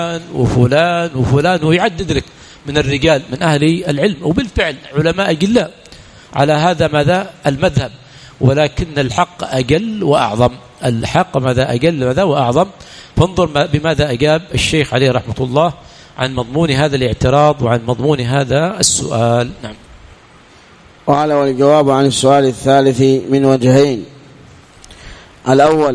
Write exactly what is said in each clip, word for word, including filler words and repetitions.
وفلان وفلان، ويعدد لك من الرجال من أهل العلم، وبالفعل علماء أجلاء على هذا ماذا المذهب، ولكن الحق أجل وأعظم. الحق ماذا أجل ماذا وأعظم. فانظر بماذا أجاب الشيخ عليه رحمة الله عن مضمون هذا الاعتراض وعن مضمون هذا السؤال. نعم. قال: والجواب عن السؤال الثالث من وجهين. الأول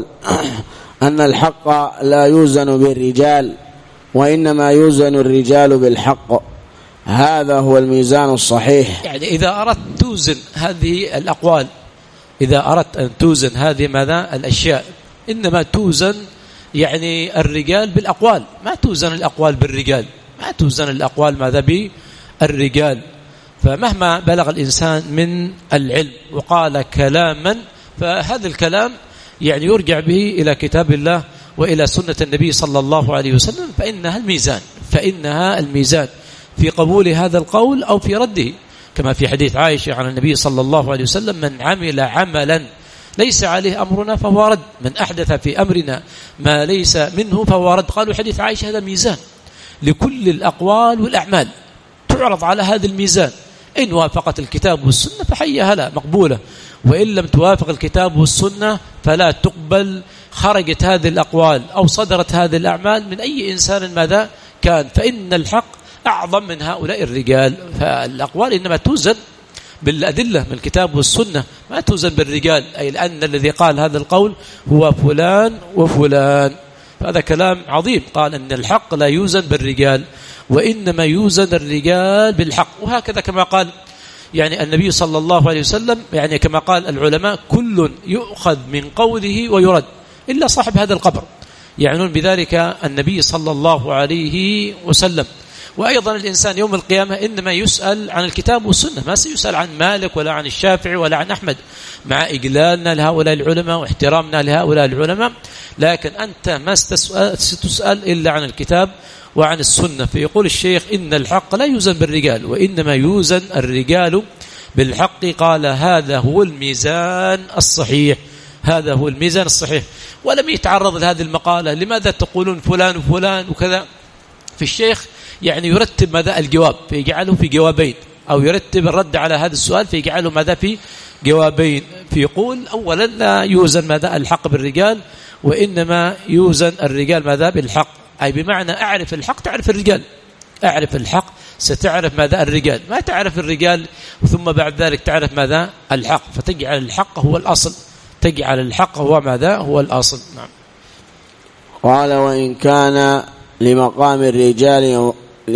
أن الحق لا يوزن بالرجال، وإنما يوزن الرجال بالحق، هذا هو الميزان الصحيح. يعني إذا أردت توزن هذه الأقوال، إذا أردت أن توزن هذه ماذا الأشياء، إنما توزن يعني الرجال بالأقوال، ما توزن الأقوال بالرجال، ما توزن الأقوال ماذا بالرجال. فمهما بلغ الإنسان من العلم وقال كلاما، فهذا الكلام يعني يرجع به إلى كتاب الله وإلى سنة النبي صلى الله عليه وسلم، فإنها الميزان، فإنها الميزان في قبول هذا القول أو في رده، كما في حديث عائشة عن النبي صلى الله عليه وسلم: من عمل عملا ليس عليه أمرنا فهو رد، من أحدث في أمرنا ما ليس منه فهو رد. قالوا حديث عائشة هذا ميزان لكل الأقوال والأعمال، تعرض على هذا الميزان، إن وافقت الكتاب والسنة فحي هلا مقبولة، وإن لم توافق الكتاب والسنة فلا تقبل. خرجت هذه الأقوال أو صدرت هذه الأعمال من أي إنسان ماذا كان، فإن الحق أعظم من هؤلاء الرجال. فالأقوال إنما توزن بالأدلة من الكتاب والسنة، ما توزن بالرجال، أي لأن الذي قال هذا القول هو فلان وفلان. هذا كلام عظيم. قال أن الحق لا يوزن بالرجال، وإنما يوزن الرجال بالحق. وهكذا كما قال يعني النبي صلى الله عليه وسلم، يعني كما قال العلماء: كل يؤخذ من قوله ويرد إلا صاحب هذا القبر، يعنون بذلك النبي صلى الله عليه وسلم. وأيضا الإنسان يوم القيامة إنما يسأل عن الكتاب والسنة، ما سيسأل عن مالك ولا عن الشافعي ولا عن أحمد، مع إجلالنا لهؤلاء العلماء واحترامنا لهؤلاء العلماء، لكن أنت ما ستسأل إلا عن الكتاب وعن السنة. فيقول الشيخ: إن الحق لا يوزن بالرجال، وإنما يوزن الرجال بالحق. قال: هذا هو الميزان الصحيح، هذا هو الميزان الصحيح. ولم يتعرض لهذه المقالة: لماذا تقولون فلان وفلان وكذا؟ في الشيخ يعني يرتب ماذا الجواب فيجعله في جوابين، أو يرتب الرد على هذا السؤال فيجعله ماذا في جوابين. فيقول: أولا لا يوزن ماذا الحق بالرجال، وإنما يوزن الرجال ماذا بالحق، أي بمعنى أعرف الحق تعرف الرجال، أعرف الحق ستعرف ماذا الرجال، ما تعرف الرجال ثم بعد ذلك تعرف ماذا الحق، فتجعل الحق هو الأصل، تجعل الحق هو ماذا هو الأصل. نعم. قال: وإن كان لمقام الرجال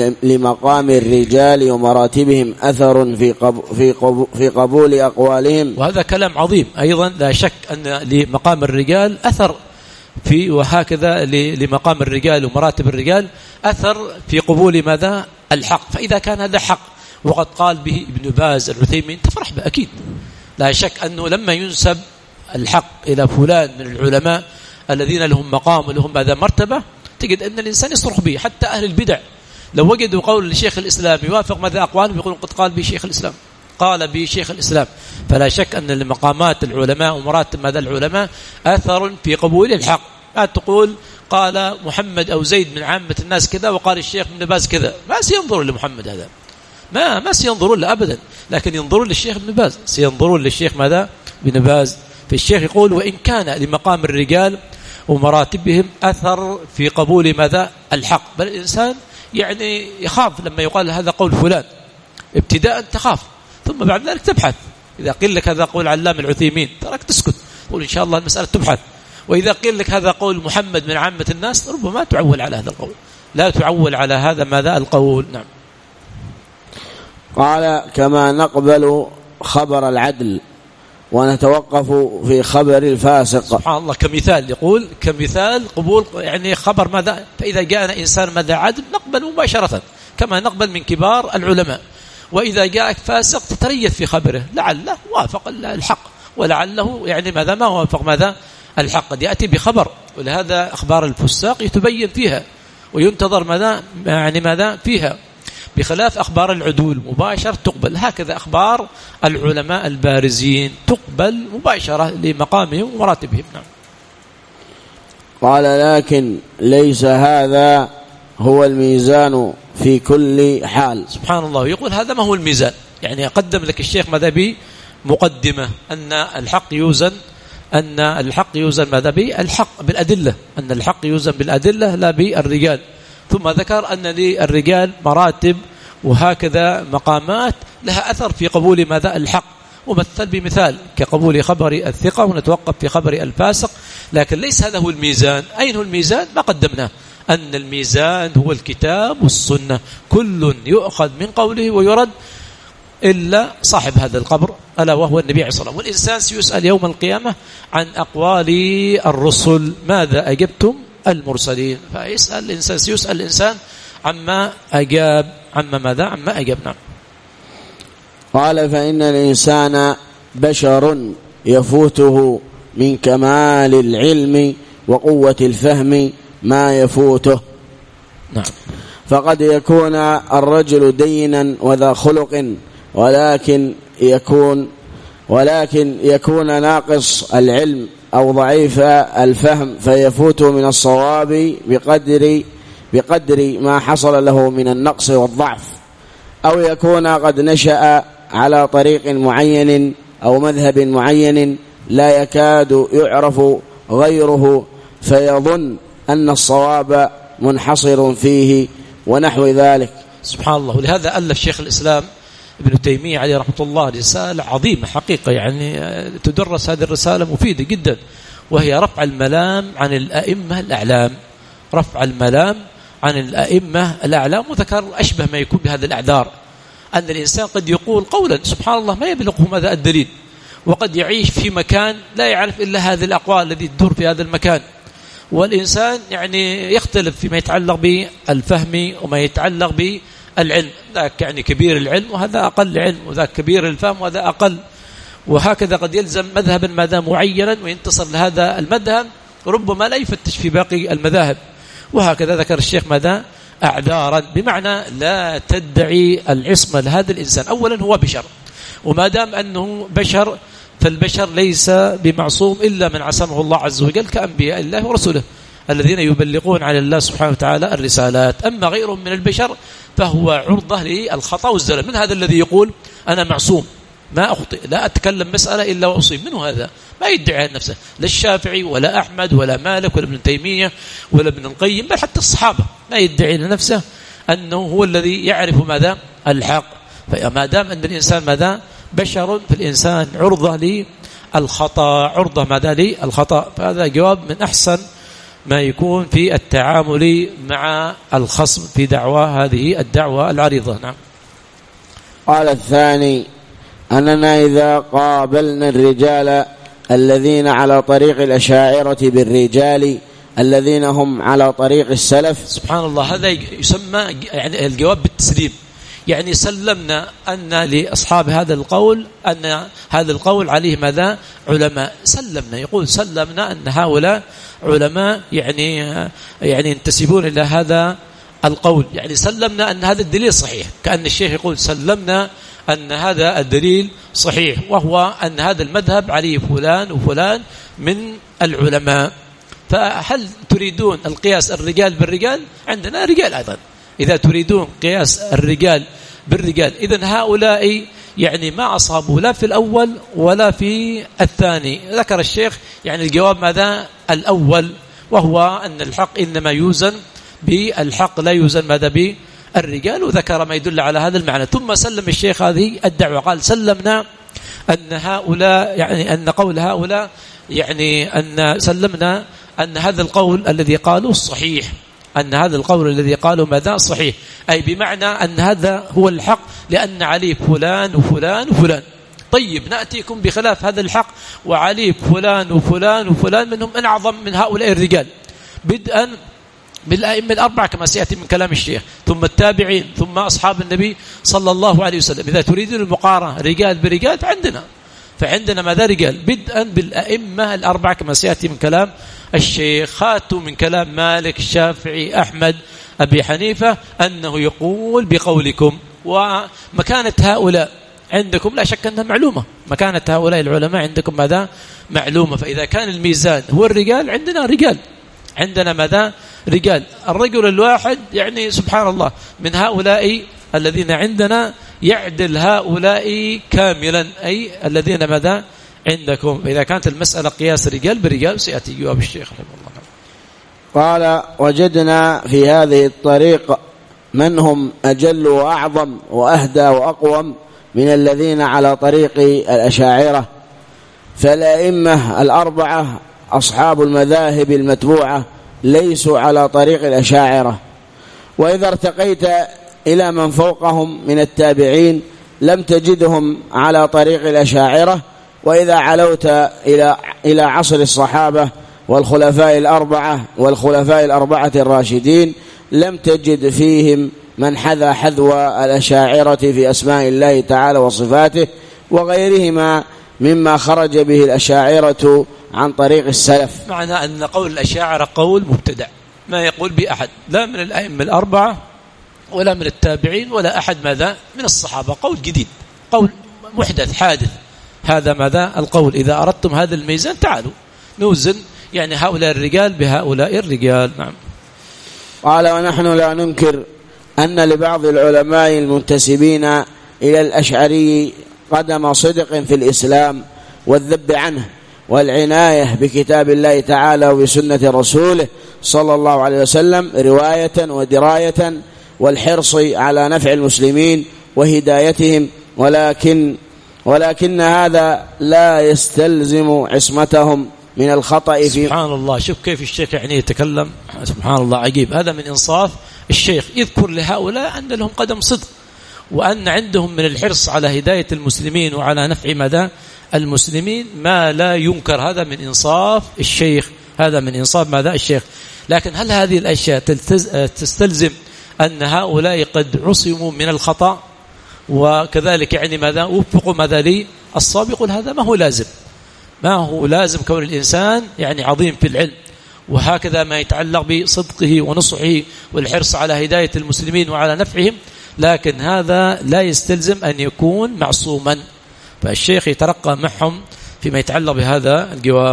لمقام الرجال ومراتبهم أثر في في في قبول أقوالهم. وهذا كلام عظيم أيضا، لا شك أن لمقام الرجال أثر في، وهكذا لمقام الرجال ومراتب الرجال أثر في قبول ماذا الحق. فإذا كان هذا حق وقد قال به ابن باز العثيمين تفرح به أكيد، لا شك أنه لما ينسب الحق إلى فلان من العلماء الذين لهم مقام ولهم هذا مرتبة، تجد أن الإنسان يصرخ به. حتى أهل البدع لو وجدوا قول لشيخ الإسلام يوافق ماذا أقوالهم يقولون قد قال به شيخ الإسلام، قال به شيخ الإسلام. فلا شك أن لمقامات العلماء ومراتب ماذا العلماء أثر في قبول الحق. ما تقول قال محمد أو زيد من عامة الناس كذا وقال الشيخ ابن باز كذا، ما سينظرون لمحمد هذا، ما ما سينظرون له أبدا، لكن ينظرون للشيخ ابن باز، سينظرون للشيخ ماذا ابن باز. فالشيخ يقول: وإن كان لمقام الرجال ومراتبهم أثر في قبول ماذا الحق. بل الإنسان يعني يخاف لما يقال هذا قول فلان، ابتداء تخاف، ثم بعد ذلك تبحث. إذا قيل لك هذا قول علام العثيمين تراك تسكت، قول إن شاء الله المسألة تبحث. وإذا قيل لك هذا قول محمد من عامة الناس ربما تعول على هذا القول، لا تعول على هذا ماذا القول. نعم. قال: كما نقبل خبر العدل ونتوقف في خبر الفاسق. سبحان الله، كمثال يقول كمثال قبول يعني خبر ماذا، فإذا جاءنا إنسان ماذا عدل نقبل مباشرة كما نقبل من كبار العلماء، وإذا جاءك فاسق تتريث في خبره، لعله وافق الحق ولعله يعني ماذا ما وافق ماذا الحق، قد يأتي بخبر. ولهذا أخبار الفساق يتبين فيها وينتظر ماذا يعني ماذا فيها، بخلاف أخبار العدول مباشرة تقبل. هكذا أخبار العلماء البارزين تقبل مباشرة لمقامهم ومراتبهم. نعم. قال: لكن ليس هذا هو الميزان في كل حال. سبحان الله. يقول هذا ما هو الميزان، يعني قدم لك الشيخ ماذا بمقدمة أن الحق يوزن، أن الحق يوزن ماذا بالحق بالأدلة، أن الحق يوزن بالأدلة لا بالرجال. ثم ذكر أن للرجال مراتب وهكذا مقامات لها أثر في قبول ماذا الحق، ومثل بمثال كقبول خبر الثقة ونتوقف في خبر الفاسق. لكن ليس هذا هو الميزان. أين هو الميزان؟ ما قدمناه، أن الميزان هو الكتاب والسنة، كل يؤخذ من قوله ويرد إلا صاحب هذا القبر ألا وهو النبي عليه الصلاة والسلام. والإنسان سيسأل يوم القيامة عن أقوال الرسل، ماذا أجبتم المرسلين؟ فيسأل الإنسان سيسأل الإنسان عما أجاب، عما ماذا عما أجبنا. قال فإن الإنسان بشر يفوته من كمال العلم وقوة الفهم ما يفوته. نعم. فقد يكون الرجل دينا وذا خلق، ولكن يكون ولكن يكون ناقص العلم أو ضعيف الفهم فيفوته من الصواب بقدر بقدر ما حصل له من النقص والضعف، أو يكون قد نشأ على طريق معين أو مذهب معين لا يكاد يعرف غيره فيظن أن الصواب منحصر فيه ونحو ذلك. سبحان الله. ولهذا ألف شيخ الإسلام ابن تيمية عليه رحمة الله رسالة عظيمة حقيقة، يعني تدرس هذه الرسالة مفيدة جدا، وهي رفع الملام عن الأئمة الأعلام، رفع الملام عن الأئمة الأعلام. وذكر أشبه ما يكون بهذا الأعذار، أن الإنسان قد يقول قولا سبحان الله ما يبلغه ماذا الدليل، وقد يعيش في مكان لا يعرف إلا هذه الأقوال التي تدور في هذا المكان. والإنسان يعني يختلف فيما يتعلق بالفهم وما يتعلق بالعلم، ذاك يعني كبير العلم وهذا أقل علم، وذاك كبير الفهم وهذا أقل، وهكذا قد يلزم مذهبا ماذا معينا وينتصر لهذا المذهب، ربما لا يفتش في باقي المذاهب. وهكذا ذكر الشيخ ماذا أعذارا، بمعنى لا تدعي العصمة لهذا الإنسان. أولا هو بشر، وما دام أنه بشر فالبشر ليس بمعصوم إلا من عصمه الله عز وجل كأنبياء الله ورسوله الذين يبلغون على الله سبحانه وتعالى الرسالات. أما غيرهم من البشر فهو عرضة للخطأ والزلل. من هذا الذي يقول أنا معصوم ما أخطئ لا أتكلم مسألة إلا وأصيب؟ منه هذا؟ ما يدعي عن نفسه، لا الشافعي ولا أحمد ولا مالك ولا ابن تيمية ولا ابن القيم، بل حتى الصحابة ما يدعي لنفسه أنه هو الذي يعرف ماذا الحق. فما دام أن الإنسان ماذا بشر، فالإنسان عرضة للخطأ، عرضة ماذا للخطأ. فهذا جواب من أحسن ما يكون في التعامل مع الخصم في دعوة هذه الدعوة العريضة. نعم. قال الثاني أننا إذا قابلنا الرجال الذين على طريق الأشاعرة بالرجال الذين هم على طريق السلف. سبحان الله. هذا يسمى يعني الجواب بالتسليم، يعني سلمنا أن لأصحاب هذا القول أن هذا القول عليه ماذا علماء، سلمنا. يقول سلمنا أن هؤلاء علماء يعني يعني ينتسبون إلى هذا القول، يعني سلمنا أن هذا الدليل صحيح، كأن الشيخ يقول سلمنا أن هذا الدليل صحيح، وهو أن هذا المذهب عليه فلان وفلان من العلماء. فهل تريدون القياس الرجال بالرجال؟ عندنا رجال أيضا. إذا تريدون قياس الرجال بالرجال، إذن هؤلاء يعني ما أصابوا لا في الأول ولا في الثاني. ذكر الشيخ يعني الجواب ماذا الأول، وهو أن الحق إنما يوزن بالحق لا يوزن ماذا بالرجال، وذكر ما يدل على هذا المعنى. ثم سلم الشيخ هذه الدعوة، قال سلمنا أن هؤلاء يعني أن قول هؤلاء يعني أن سلمنا أن هذا القول الذي قالوا صحيح، أن هذا القول الذي قالوا ماذا صحيح، أي بمعنى أن هذا هو الحق لأن عليه فلان وفلان وفلان. طيب نأتيكم بخلاف هذا الحق وعليه فلان وفلان وفلان منهم من أعظم من هؤلاء الرجال، بدءا بالأئمة الأربعة كما سيأتي من كلام الشيخ، ثم التابعين، ثم أصحاب النبي صلى الله عليه وسلم. إذا تريدون المقارنة رجال برجال فعندنا فعندنا ماذا رجال، بدءا بالأئمة الأربعة كما سيأتي من كلام الشيخ، خاتوا من كلام مالك الشافعي أحمد أبي حنيفة أنه يقول بقولكم. ومكانة هؤلاء عندكم لا شك أنها معلومة، مكانة هؤلاء العلماء عندكم ماذا معلومة. فإذا كان الميزان هو الرجال عندنا رجال، عندنا ماذا؟ رجال. الرجل الواحد يعني سبحان الله من هؤلاء الذين عندنا يعدل هؤلاء كاملا، أي الذين ماذا عندكم. إذا كانت المسألة قياس رجال برجال سيأتي جواب الشيخ رحمه الله. قال: وجدنا في هذه الطريق من هم أجل وأعظم وأهدى وأقوم من الذين على طريق الأشاعرة، فالأئمة الأربعة أصحاب المذاهب المتبوعة ليسوا على طريق الأشاعرة. وإذا ارتقيت إلى من فوقهم من التابعين لم تجدهم على طريق الأشاعرة. وإذا علوت إلى إلى عصر الصحابة والخلفاء الأربعة والخلفاء الأربعة الراشدين لم تجد فيهم من حذا حذو الأشاعرة في أسماء الله تعالى وصفاته وغيرهما مما خرج به الأشاعرة عن طريق السلف. معنى أن قول الأشاعرة قول مبتدع، ما يقول بأحد لا من الأئمة الأربعة ولا من التابعين ولا أحد ماذا من الصحابة، قول جديد، قول محدث حادث. هذا ماذا القول. إذا أردتم هذا الميزان تعالوا نوزن يعني هؤلاء الرجال بهؤلاء الرجال. نعم. قال: ونحن لا ننكر أن لبعض العلماء المنتسبين إلى الأشعري قدم صدق في الإسلام والذب عنه والعناية بكتاب الله تعالى وبسنة رسوله صلى الله عليه وسلم رواية ودراية والحرص على نفع المسلمين وهدايتهم، ولكن ولكن هذا لا يستلزم عصمتهم من الخطأ في. سبحان الله، شوف كيف الشيخ يعني يتكلم، سبحان الله عجيب. هذا من إنصاف الشيخ، يذكر لهؤلاء أن لهم قدم صدق وأن عندهم من الحرص على هداية المسلمين وعلى نفع مدى المسلمين ما لا ينكر. هذا من إنصاف الشيخ، هذا من إنصاف ماذا الشيخ. لكن هل هذه الأشياء تستلزم أن هؤلاء قد عصموا من الخطأ وكذلك يعني ماذا وفقوا ماذا لي الصواب؟ يقول هذا ما هو لازم، ما هو لازم كون الإنسان يعني عظيم في العلم وهكذا ما يتعلق بصدقه ونصحه والحرص على هداية المسلمين وعلى نفعهم، لكن هذا لا يستلزم أن يكون معصوما. فالشيخ يترقى معهم فيما يتعلق بهذا الجواب.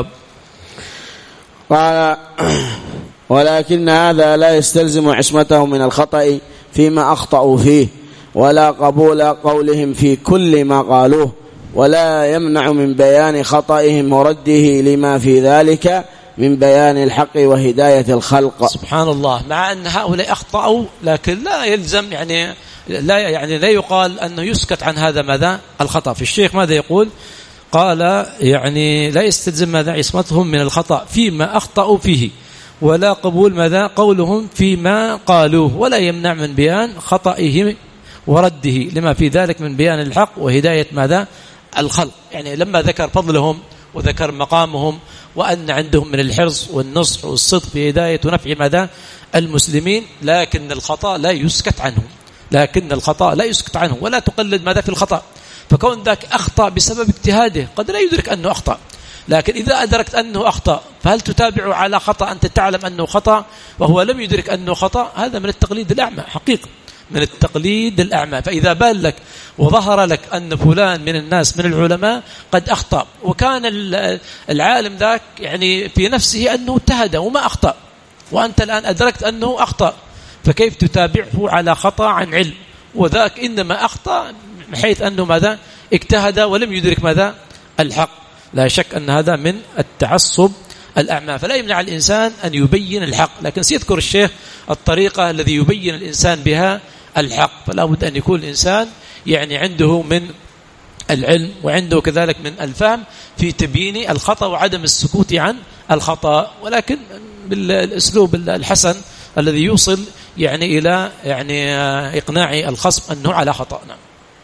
قال: ولكن هذا لا يستلزم عصمتهم من الخطأ فيما أخطأوا فيه ولا قبول قولهم في كل ما قالوه، ولا يمنع من بيان خطئهم ورده لما في ذلك من بيان الحق وهداية الخلق. سبحان الله، مع أن هؤلاء أخطأوا لكن لا يلزم يعني لا يعني لا يقال أنه يسكت عن هذا ماذا الخطأ. في الشيخ ماذا يقول؟ قال يعني لا يستلزم ماذا عصمتهم من الخطأ فيما أخطأوا فيه ولا قبول ماذا قولهم فيما قالوه، ولا يمنع من بيان خطئهم ورده لما في ذلك من بيان الحق وهداية ماذا الخلق. يعني لما ذكر فضلهم وذكر مقامهم وأن عندهم من الحرص والنصح والصدق في هداية ونفع ماذا المسلمين، لكن الخطأ لا يسكت عنه، لكن الخطأ لا يسكت عنه ولا تقلد ماذا في الخطأ. فكون ذاك أخطأ بسبب اجتهاده قد لا يدرك أنه أخطأ، لكن إذا أدركت أنه أخطأ فهل تتابع على خطأ أنت تعلم أنه خطأ وهو لم يدرك أنه خطأ؟ هذا من التقليد الأعمى حقيقة، من التقليد الأعمى. فإذا بان لك وظهر لك أن فلان من الناس من العلماء قد أخطأ وكان العالم ذاك يعني في نفسه أنه اجتهد وما أخطأ، وأنت الآن أدركت أنه أخطأ، فكيف تتابعه على خطأ عن علم؟ وذاك إنما أخطأ بحيث أنه ماذا اجتهد ولم يدرك ماذا الحق. لا شك أن هذا من التعصب الأعمى، فلا يمنع الإنسان أن يبين الحق، لكن سيذكر الشيخ الطريقة الذي يبين الإنسان بها الحق. فلا بد أن يكون الإنسان يعني عنده من العلم وعنده كذلك من الفهم في تبيين الخطأ وعدم السكوت عن الخطأ، ولكن بالأسلوب الحسن الذي يوصل يعني إلى يعني إقناع الخصم أنه على خطأ. نعم.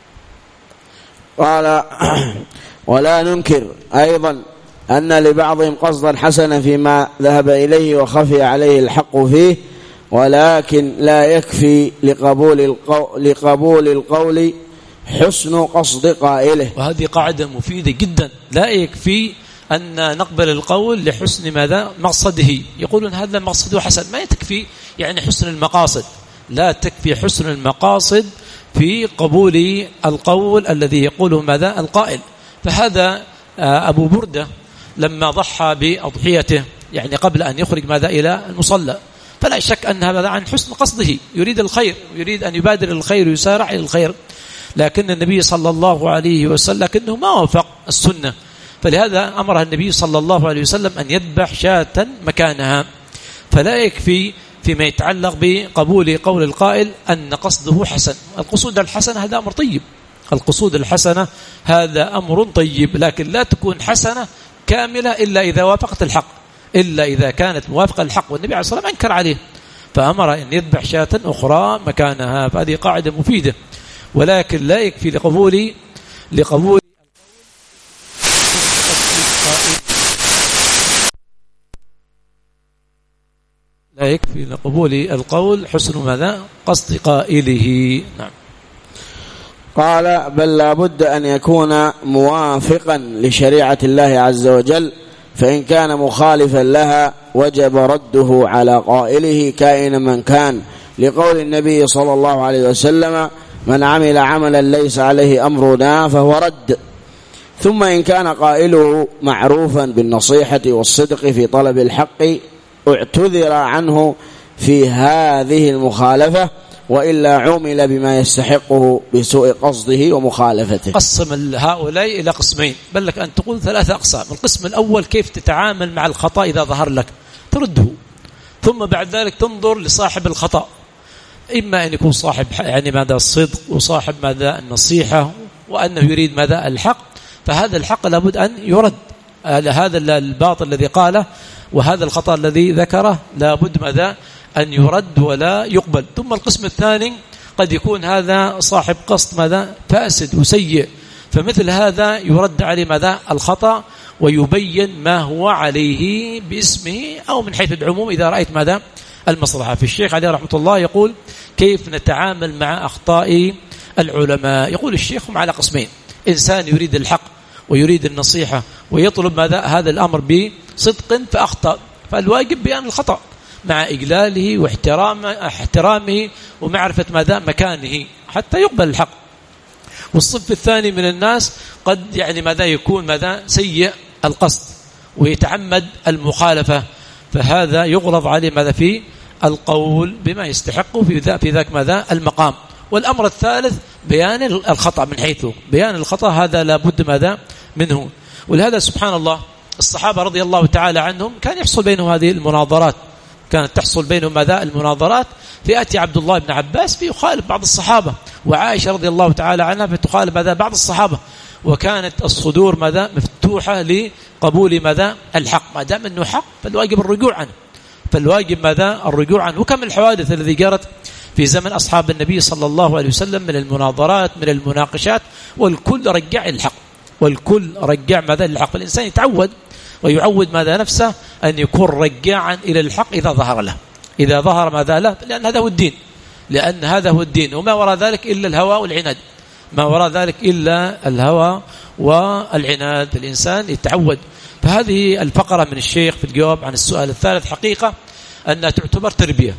قال: ولا ننكر أيضا أن لبعضهم قصدا حسنا فيما ذهب إليه وخفي عليه الحق فيه، ولكن لا يكفي لقبول القول, لقبول القول حسن قصد قائله. وهذه قاعدة مفيدة جدا، لا يكفي أن نقبل القول لحسن ماذا مقصده. يقولون هذا مقصده حسن، ما تكفي يعني حسن المقاصد، لا تكفي حسن المقاصد في قبول القول الذي يقوله ماذا القائل. فهذا أبو بردة لما ضحى بأضحيته يعني قبل أن يخرج ماذا إلى المصلى. فلا شك أن هذا عن حسن قصده، يريد الخير، يريد أن يبادر الخير ويسارع إلى الخير، لكن النبي صلى الله عليه وسلم لكنه ما وافق السنة، فلهذا أمر النبي صلى الله عليه وسلم أن يذبح شاة مكانها. فلا يكفي فيما يتعلق بقبول قول القائل أن قصده حسن. القصود الحسنة هذا أمر طيب، القصود الحسنة هذا أمر طيب، لكن لا تكون حسنة كاملة إلا إذا وافقت الحق، إلا إذا كانت موافقة الحق، والنبي عليه الصلاة والسلام أنكر عليه فأمر أن يذبح شاة أخرى مكانها. فهذه قاعدة مفيدة، ولكن لا يكفي لقبول لقبول لا يكفي لقبول القول حسن ماذا قصد قائله. نعم. قال بل لا بد أن يكون موافقا لشريعة الله عز وجل، فإن كان مخالفا لها وجب رده على قائله كائنا من كان، لقول النبي صلى الله عليه وسلم من عمل عملا ليس عليه أمرنا فهو رد. ثم إن كان قائله معروفا بالنصيحة والصدق في طلب الحق اعتذر عنه في هذه المخالفة، وإلا عمل بما يستحقه بسوء قصده ومخالفته. قسم هؤلاء إلى قسمين، بل لك أن تقول ثلاثة أقسام. القسم الأول كيف تتعامل مع الخطأ إذا ظهر لك، ترده، ثم بعد ذلك تنظر لصاحب الخطأ، إما أن يكون صاحب يعني ماذا الصدق وصاحب ماذا النصيحة وأنه يريد ماذا الحق، فهذا الحق لابد أن يرد، هذا الباطل الذي قاله وهذا الخطأ الذي ذكره لابد ماذا أن يرد ولا يقبل. ثم القسم الثاني قد يكون هذا صاحب قصد ماذا فاسد وسيء، فمثل هذا يرد عليه ماذا الخطأ ويبين ما هو عليه باسمه أو من حيث العموم إذا رأيت ماذا المصلحة. في الشيخ عليه رحمة الله يقول كيف نتعامل مع أخطاء العلماء. يقول الشيخ هم على قسمين: إنسان يريد الحق ويريد النصيحة ويطلب ماذا هذا الأمر بصدق فأخطأ، فالواجب بيان الخطأ مع إجلاله واحترامه احترامه ومعرفة ماذا مكانه حتى يقبل الحق. والصف الثاني من الناس قد يعني ماذا يكون ماذا سيء القصد ويتعمد المخالفة، فهذا يغلظ عليه ماذا في القول بما يستحقه في ذاك في ذاك ماذا المقام. والأمر الثالث بيان الخطأ، من حيث بيان الخطأ هذا لابد ماذا منه. ولهذا سبحان الله الصحابة رضي الله تعالى عنهم كان يحصل بينهم هذه المناظرات، كانت تحصل بينهم ماذا المناظرات، فيأتي عبد الله بن عباس فيخالف بعض الصحابة، وعائشة رضي الله تعالى عنها فتخالف ماذا بعض الصحابة، وكانت الصدور ماذا مفتوحة لقبول ماذا الحق، ما دام أنه حق فالواجب الرجوع عنه، فالواجب ماذا الرجوع عنه. وكم الحوادث الذي جرت في زمن أصحاب النبي صلى الله عليه وسلم من المناظرات من المناقشات، والكل رجع الحق، والكل رجع ماذا الحق. فالإنسان يتعود ويعود ماذا نفسه أن يكون رجاعا إلى الحق إذا ظهر له، إذا ظهر ماذا له، لأن هذا هو الدين، لأن هذا هو الدين، وما وراء ذلك إلا الهوى والعناد، ما وراء ذلك إلا الهوى والعناد. الإنسان يتعود. فهذه الفقرة من الشيخ في الجواب عن السؤال الثالث حقيقة أنها تعتبر تربية،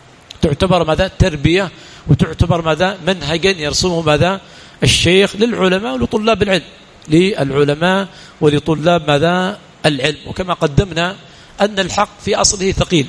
تعتبر ماذا تربية، وتعتبر ماذا منهجا يرسمه ماذا الشيخ للعلماء ولطلاب العلم، للعلماء ولطلاب ماذا العلم. وكما قدمنا أن الحق في أصله ثقيل،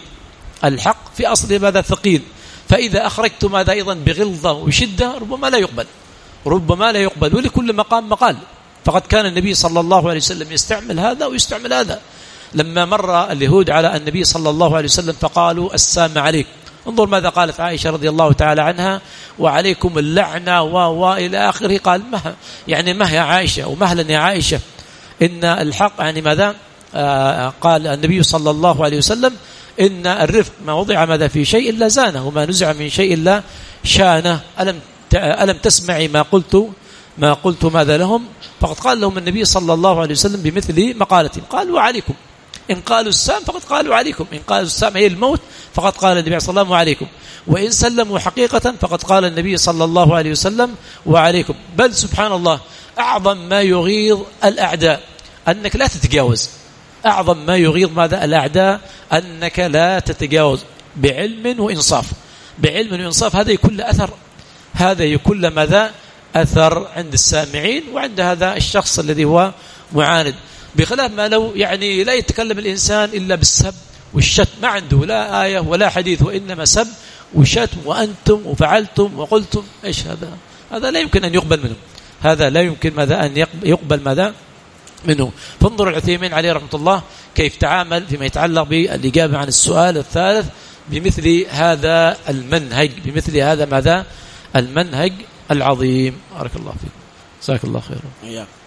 الحق في أصله ماذا ثقيل، فإذا أخرجت ماذا أيضا بغلظة وشدة ربما لا يقبل، ربما لا يقبل. ولكل مقام مقال، فقد كان النبي صلى الله عليه وسلم يستعمل هذا ويستعمل هذا. لما مر اليهود على النبي صلى الله عليه وسلم فقالوا السام عليك، انظر ماذا قالت عائشة رضي الله تعالى عنها: وعليكم اللعنة وإلى آخره. قال مه يعني مه يا عائشة، ومهلا يا عائشة، إن الحق يعني ماذا آه قال النبي صلى الله عليه وسلم إن الرفق ما وضع ماذا في شيء إلا زانه، وما نزع من شيء إلا شانه. ألم ألم تسمعي ما قلت ما قلت ماذا لهم؟ فقد قال لهم النبي صلى الله عليه وسلم بمثل مقالتهم، قالوا عليكم، إن قالوا السام فقد قالوا عليكم، إن قالوا السام هي الموت فقد قال النبي صلى الله عليه وسلم وعليكم، وإن سلموا حقيقة فقد قال النبي صلى الله عليه وسلم وعليكم. بل سبحان الله أعظم ما يغيظ الأعداء أنك لا تتجاوز، أعظم ما يغيظ ماذا الأعداء أنك لا تتجاوز بعلم وإنصاف، بعلم وإنصاف. هذا يكون له أثر، هذا يكون له ماذا أثر عند السامعين وعند هذا الشخص الذي هو معاند، بخلاف ما لو يعني لا يتكلم الإنسان إلا بالسب والشتم، ما عنده لا آية ولا حديث، وإنما سب وشتم وأنتم وفعلتم وقلتم، إيش هذا؟ هذا لا يمكن أن يقبل منه، هذا لا يمكن ماذا أن يقبل ماذا منه. فانظروا العثيمين عليه رحمة الله كيف تعامل فيما يتعلق بالإجابة عن السؤال الثالث بمثل هذا المنهج، بمثل هذا ماذا المنهج العظيم. بارك الله فيك، جزاك الله خيرا.